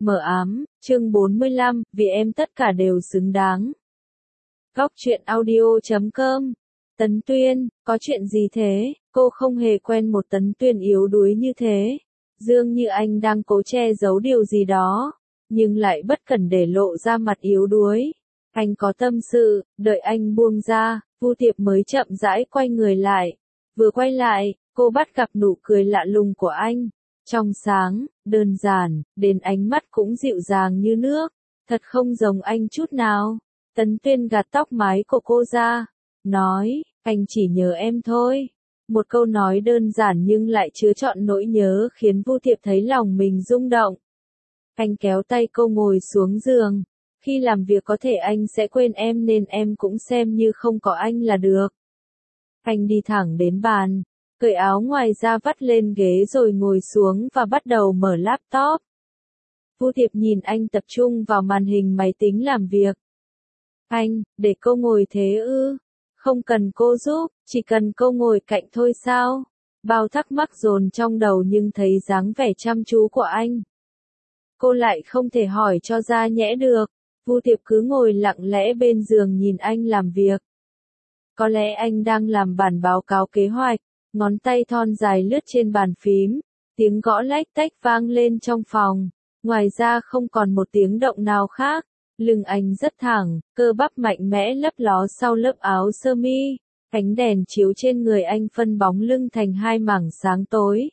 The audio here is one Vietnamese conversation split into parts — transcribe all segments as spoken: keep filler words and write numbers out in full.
Mờ ám, chương bốn mươi lăm, vì em tất cả đều xứng đáng. Góc truyện audio chấm com. Tấn Tuyên, có chuyện gì thế? Cô không hề quen một Tấn Tuyên yếu đuối như thế. Dường như anh đang cố che giấu điều gì đó, nhưng lại bất cẩn để lộ ra mặt yếu đuối. Anh có tâm sự, đợi anh buông ra, Vu Tiệp mới chậm rãi quay người lại. Vừa quay lại, cô bắt gặp nụ cười lạ lùng của anh. Trong sáng, đơn giản, đến ánh mắt cũng dịu dàng như nước, thật không giống anh chút nào. Tấn Tuyên gạt tóc mái của cô ra, nói, anh chỉ nhớ em thôi. Một câu nói đơn giản nhưng lại chứa trọn nỗi nhớ khiến Vu Tiệp thấy lòng mình rung động. Anh kéo tay cô ngồi xuống giường. Khi làm việc có thể anh sẽ quên em nên em cũng xem như không có anh là được. Anh đi thẳng đến bàn, cởi áo ngoài ra vắt lên ghế rồi ngồi xuống và bắt đầu mở laptop. Vu Tiệp nhìn anh tập trung vào màn hình máy tính làm việc. Anh, để cô ngồi thế ư? Không cần cô giúp, chỉ cần cô ngồi cạnh thôi sao? Bao thắc mắc dồn trong đầu nhưng thấy dáng vẻ chăm chú của anh. Cô lại không thể hỏi cho ra nhẽ được. Vu Tiệp cứ ngồi lặng lẽ bên giường nhìn anh làm việc. Có lẽ anh đang làm bản báo cáo kế hoạch, ngón tay thon dài lướt trên bàn phím, tiếng gõ lách tách vang lên trong phòng. Ngoài ra không còn một tiếng động nào khác. Lưng anh rất thẳng, cơ bắp mạnh mẽ lấp ló sau lớp áo sơ mi. Ánh đèn chiếu trên người anh phân bóng lưng thành hai mảng sáng tối.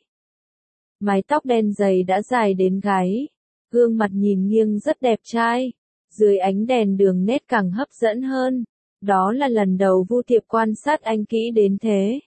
Mái tóc đen dày đã dài đến gáy. Gương mặt nhìn nghiêng rất đẹp trai. Dưới ánh đèn đường nét càng hấp dẫn hơn. Đó là lần đầu Vu Tiệp quan sát anh kỹ đến thế.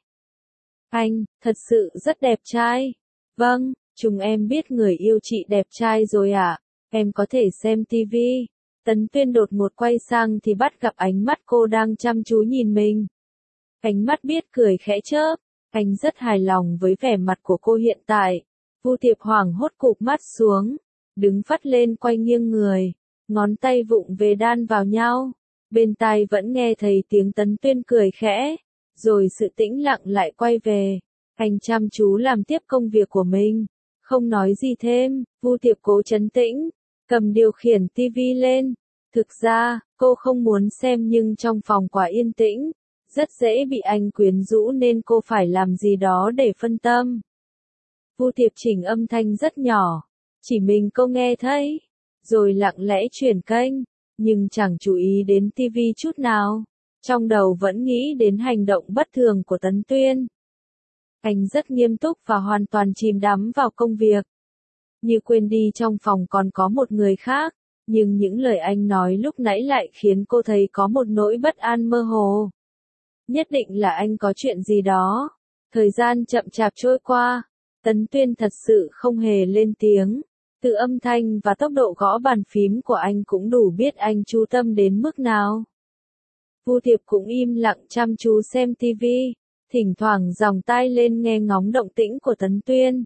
Anh, thật sự rất đẹp trai. Vâng, chúng em biết người yêu chị đẹp trai rồi ạ. À? Em có thể xem tivi. Tấn Tuyên đột ngột quay sang thì bắt gặp ánh mắt cô đang chăm chú nhìn mình. Ánh mắt biết cười khẽ chớp. Anh rất hài lòng với vẻ mặt của cô hiện tại. Vu Tiệp hoảng hốt cụp mắt xuống. Đứng phắt lên quay nghiêng người. Ngón tay vụng về đan vào nhau. Bên tai vẫn nghe thấy tiếng Tấn Tuyên cười khẽ. Rồi sự tĩnh lặng lại quay về. Anh chăm chú làm tiếp công việc của mình. Không nói gì thêm. Vu Tiệp cố trấn tĩnh. Cầm điều khiển tivi lên. Thực ra, cô không muốn xem nhưng trong phòng quá yên tĩnh. Rất dễ bị anh quyến rũ nên cô phải làm gì đó để phân tâm. Vu Tiệp chỉnh âm thanh rất nhỏ. Chỉ mình cô nghe thấy. Rồi lặng lẽ chuyển kênh. Nhưng chẳng chú ý đến tivi chút nào. Trong đầu vẫn nghĩ đến hành động bất thường của Tấn Tuyên. Anh rất nghiêm túc và hoàn toàn chìm đắm vào công việc. Như quên đi trong phòng còn có một người khác. Nhưng những lời anh nói lúc nãy lại khiến cô thấy có một nỗi bất an mơ hồ. Nhất định là anh có chuyện gì đó. Thời gian chậm chạp trôi qua. Tấn Tuyên thật sự không hề lên tiếng. Từ âm thanh và tốc độ gõ bàn phím của anh cũng đủ biết anh chú tâm đến mức nào. Vu Tiệp cũng im lặng chăm chú xem tivi. Thỉnh thoảng dòng tai lên nghe ngóng động tĩnh của Tấn Tuyên.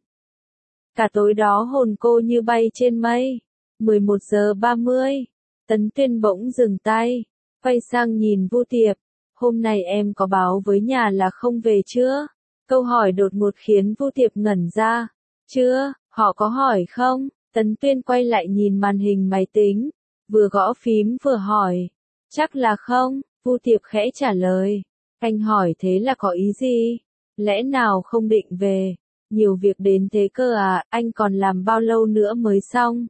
Cả tối đó hồn cô như bay trên mây. mười một giờ ba mươi. Tấn Tuyên bỗng dừng tay. Quay sang nhìn Vu Tiệp. Hôm nay em có báo với nhà là không về chưa? Câu hỏi đột ngột khiến Vu Tiệp ngẩn ra. Chưa, họ có hỏi không? Tấn Tuyên quay lại nhìn màn hình máy tính. Vừa gõ phím vừa hỏi. Chắc là không, Vu Tiệp khẽ trả lời. Anh hỏi thế là có ý gì? Lẽ nào không định về? Nhiều việc đến thế cơ à, anh còn làm bao lâu nữa mới xong?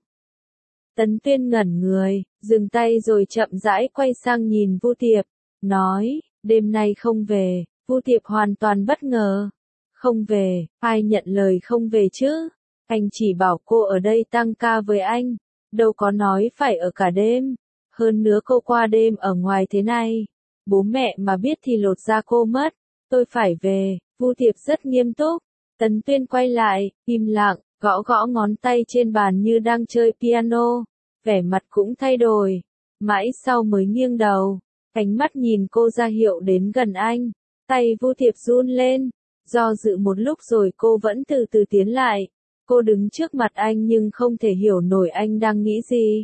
Tấn Tuyên ngẩn người, dừng tay rồi chậm rãi quay sang nhìn Vu Tiệp, nói, đêm nay không về. Vu Tiệp hoàn toàn bất ngờ. Không về, ai nhận lời không về chứ? Anh chỉ bảo cô ở đây tăng ca với anh, đâu có nói phải ở cả đêm. Hơn nữa cô qua đêm ở ngoài thế này, bố mẹ mà biết thì lột da cô mất. Tôi phải về. Vu Tiệp rất nghiêm túc. Tấn Tuyên quay lại, im lặng, gõ gõ ngón tay trên bàn như đang chơi piano. Vẻ mặt cũng thay đổi. Mãi sau mới nghiêng đầu. Ánh mắt nhìn cô ra hiệu đến gần anh. Tay Vu Tiệp run lên. Do dự một lúc rồi cô vẫn từ từ tiến lại. Cô đứng trước mặt anh nhưng không thể hiểu nổi anh đang nghĩ gì.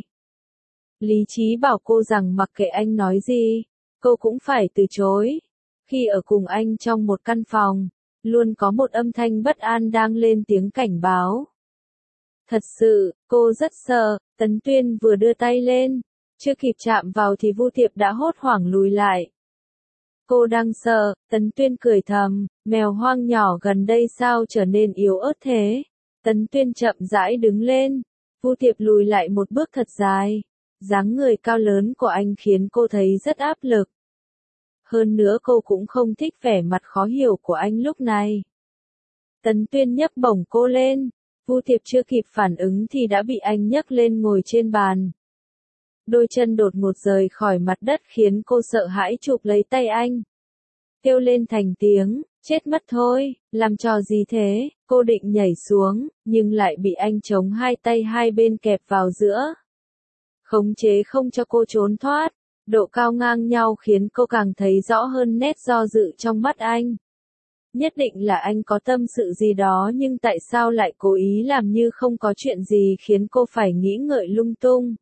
Lý trí bảo cô rằng mặc kệ anh nói gì, cô cũng phải từ chối. Khi ở cùng anh trong một căn phòng, luôn có một âm thanh bất an đang lên tiếng cảnh báo. Thật sự, cô rất sợ. Tấn Tuyên vừa đưa tay lên, chưa kịp chạm vào thì Vu Tiệp đã hốt hoảng lùi lại. Cô đang sợ, Tấn Tuyên cười thầm, mèo hoang nhỏ gần đây sao trở nên yếu ớt thế. Tấn Tuyên chậm rãi đứng lên, Vu Tiệp lùi lại một bước thật dài. Dáng người cao lớn của anh khiến cô thấy rất áp lực. Hơn nữa cô cũng không thích vẻ mặt khó hiểu của anh lúc này. Tấn Tuyên nhấc bổng cô lên, Vu Tiệp chưa kịp phản ứng thì đã bị anh nhấc lên ngồi trên bàn. Đôi chân đột ngột rời khỏi mặt đất khiến cô sợ hãi chụp lấy tay anh. Kêu lên thành tiếng, chết mất thôi, làm trò gì thế, cô định nhảy xuống, nhưng lại bị anh chống hai tay hai bên kẹp vào giữa. Khống chế không cho cô trốn thoát, độ cao ngang nhau khiến cô càng thấy rõ hơn nét do dự trong mắt anh. Nhất định là anh có tâm sự gì đó nhưng tại sao lại cố ý làm như không có chuyện gì khiến cô phải nghĩ ngợi lung tung.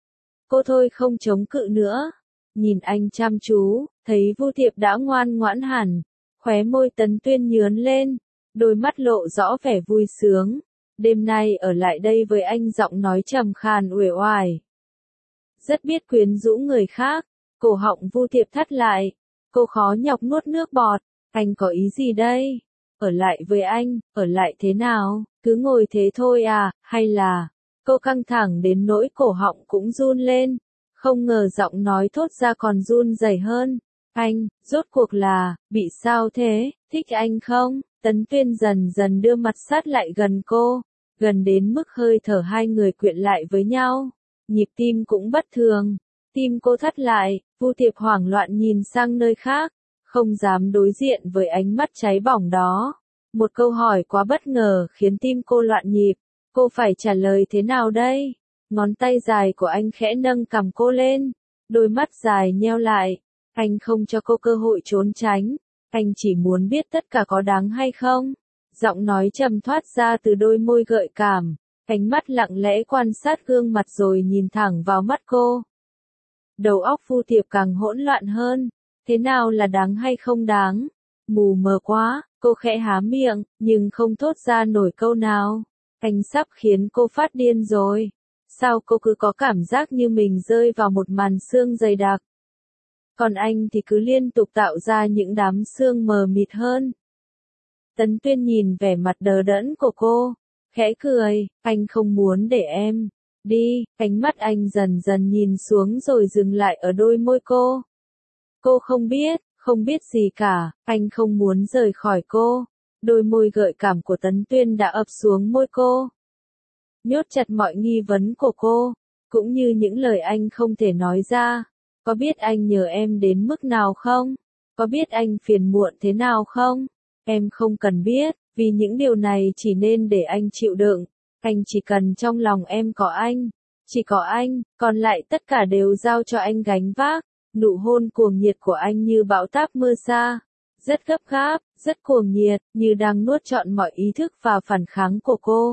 Cô thôi không chống cự nữa. Nhìn anh chăm chú, thấy Vu Tiệp đã ngoan ngoãn hẳn. Khóe môi Tấn Tuyên nhướn lên, đôi mắt lộ rõ vẻ vui sướng. Đêm nay ở lại đây với anh, giọng nói trầm khàn uể oải. Rất biết quyến rũ người khác. Cổ họng Vu Tiệp thắt lại. Cô khó nhọc nuốt nước bọt. Anh có ý gì đây? Ở lại với anh, ở lại thế nào? Cứ ngồi thế thôi à, hay là... Cô căng thẳng đến nỗi cổ họng cũng run lên. Không ngờ giọng nói thốt ra còn run rẩy hơn. Anh, rốt cuộc là, bị sao thế, thích anh không? Tấn Tuyên dần dần đưa mặt sát lại gần cô. Gần đến mức hơi thở hai người quyện lại với nhau. Nhịp tim cũng bất thường. Tim cô thắt lại, Vu Tiệp hoảng loạn nhìn sang nơi khác. Không dám đối diện với ánh mắt cháy bỏng đó. Một câu hỏi quá bất ngờ khiến tim cô loạn nhịp. Cô phải trả lời thế nào đây? Ngón tay dài của anh khẽ nâng cằm cô lên. Đôi mắt dài nheo lại. Anh không cho cô cơ hội trốn tránh. Anh chỉ muốn biết tất cả có đáng hay không. Giọng nói trầm thoát ra từ đôi môi gợi cảm. Ánh mắt lặng lẽ quan sát gương mặt rồi nhìn thẳng vào mắt cô. Đầu óc Vu Tiệp càng hỗn loạn hơn. Thế nào là đáng hay không đáng? Mù mờ quá, cô khẽ há miệng, nhưng không thốt ra nổi câu nào. Anh sắp khiến cô phát điên rồi. Sao cô cứ có cảm giác như mình rơi vào một màn sương dày đặc? Còn anh thì cứ liên tục tạo ra những đám sương mờ mịt hơn. Tấn Tuyên nhìn vẻ mặt đờ đẫn của cô, khẽ cười, anh không muốn để em đi. Ánh mắt anh dần dần nhìn xuống rồi dừng lại ở đôi môi cô. Cô không biết, không biết gì cả, anh không muốn rời khỏi cô. Đôi môi gợi cảm của Tấn Tuyên đã ập xuống môi cô. Nhốt chặt mọi nghi vấn của cô, cũng như những lời anh không thể nói ra. Có biết anh nhớ em đến mức nào không? Có biết anh phiền muộn thế nào không? Em không cần biết, vì những điều này chỉ nên để anh chịu đựng. Anh chỉ cần trong lòng em có anh. Chỉ có anh, còn lại tất cả đều giao cho anh gánh vác. Nụ hôn cuồng nhiệt của anh như bão táp mưa sa. Rất gấp gáp, rất cuồng nhiệt, như đang nuốt trọn mọi ý thức và phản kháng của cô.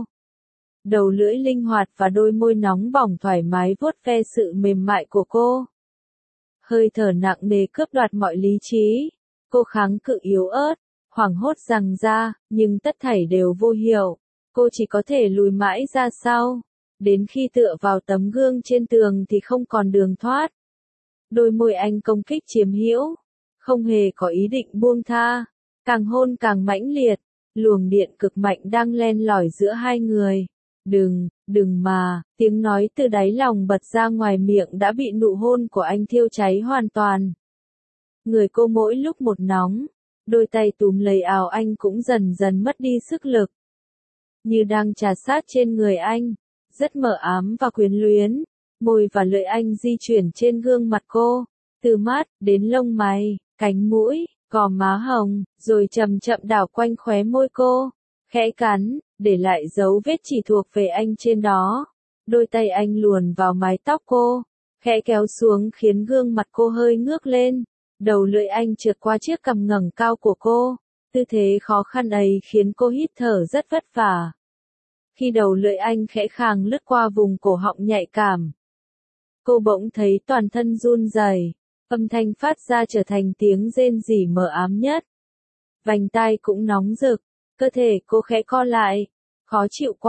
Đầu lưỡi linh hoạt và đôi môi nóng bỏng thoải mái vuốt ve sự mềm mại của cô. Hơi thở nặng nề cướp đoạt mọi lý trí. Cô kháng cự yếu ớt, hoảng hốt giằng ra, nhưng tất thảy đều vô hiệu. Cô chỉ có thể lùi mãi ra sau. Đến khi tựa vào tấm gương trên tường thì không còn đường thoát. Đôi môi anh công kích chiếm hữu, không hề có ý định buông tha, càng hôn càng mãnh liệt, luồng điện cực mạnh đang len lỏi giữa hai người. Đừng, đừng mà, tiếng nói từ đáy lòng bật ra ngoài miệng đã bị nụ hôn của anh thiêu cháy hoàn toàn. Người cô mỗi lúc một nóng, đôi tay túm lấy áo anh cũng dần dần mất đi sức lực. Như đang trà sát trên người anh, rất mờ ám và quyến luyến. Môi và lưỡi anh di chuyển trên gương mặt cô, từ mắt, đến lông mày, cánh mũi, gò má hồng, rồi chậm chậm đảo quanh khóe môi cô, khẽ cắn, để lại dấu vết chỉ thuộc về anh trên đó. Đôi tay anh luồn vào mái tóc cô, khẽ kéo xuống khiến gương mặt cô hơi ngước lên, đầu lưỡi anh trượt qua chiếc cằm ngẩng cao của cô, tư thế khó khăn ấy khiến cô hít thở rất vất vả. Khi đầu lưỡi anh khẽ khàng lướt qua vùng cổ họng nhạy cảm, cô bỗng thấy toàn thân run rẩy, âm thanh phát ra trở thành tiếng rên rỉ mờ ám nhất. Vành tai cũng nóng rực, cơ thể cô khẽ co lại, khó chịu quá,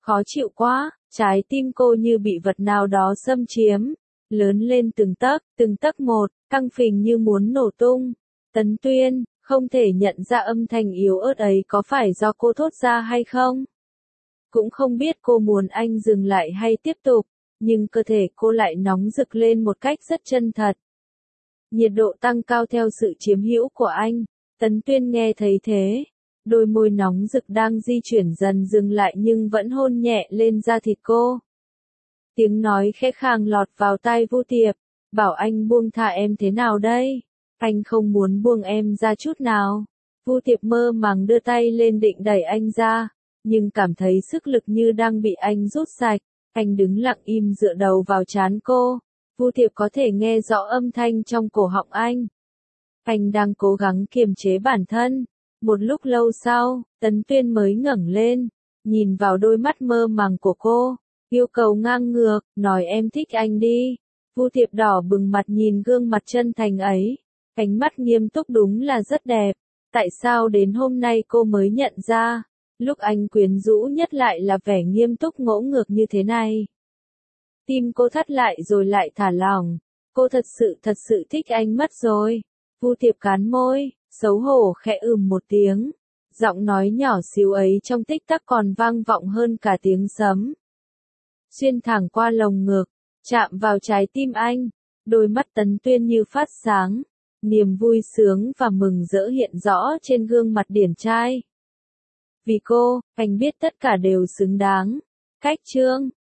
Khó chịu quá, trái tim cô như bị vật nào đó xâm chiếm, lớn lên từng tấc, từng tấc một, căng phình như muốn nổ tung. Tấn Tuyên, không thể nhận ra âm thanh yếu ớt ấy có phải do cô thốt ra hay không. Cũng không biết cô muốn anh dừng lại hay tiếp tục, nhưng cơ thể cô lại nóng rực lên một cách rất chân thật. Nhiệt độ tăng cao theo sự chiếm hữu của anh. Tấn Tuyên nghe thấy thế. Đôi môi nóng rực đang di chuyển dần dừng lại nhưng vẫn hôn nhẹ lên da thịt cô. Tiếng nói khẽ khàng lọt vào tai Vu Tiệp. Bảo anh buông tha em thế nào đây? Anh không muốn buông em ra chút nào. Vu Tiệp mơ màng đưa tay lên định đẩy anh ra, nhưng cảm thấy sức lực như đang bị anh rút sạch. Anh đứng lặng im dựa đầu vào trán cô. Vu Tiệp có thể nghe rõ âm thanh trong cổ họng anh. Anh đang cố gắng kiềm chế bản thân. Một lúc lâu sau, Tấn Tuyên mới ngẩng lên, nhìn vào đôi mắt mơ màng của cô, yêu cầu ngang ngược, nói em thích anh đi. Vu Tiệp đỏ bừng mặt nhìn gương mặt chân thành ấy, ánh mắt nghiêm túc đúng là rất đẹp. Tại sao đến hôm nay cô mới nhận ra, lúc anh quyến rũ nhất lại là vẻ nghiêm túc ngỗ ngược như thế này. Tim cô thắt lại rồi lại thả lỏng, cô thật sự thật sự thích anh mất rồi. Vu Tiệp cắn môi, xấu hổ khẽ ừm một tiếng, giọng nói nhỏ xíu ấy trong tích tắc còn vang vọng hơn cả tiếng sấm. Xuyên thẳng qua lồng ngực, chạm vào trái tim anh, đôi mắt Tấn Tuyên như phát sáng, niềm vui sướng và mừng rỡ hiện rõ trên gương mặt điển trai. Vì cô, anh biết tất cả đều xứng đáng. Cách chương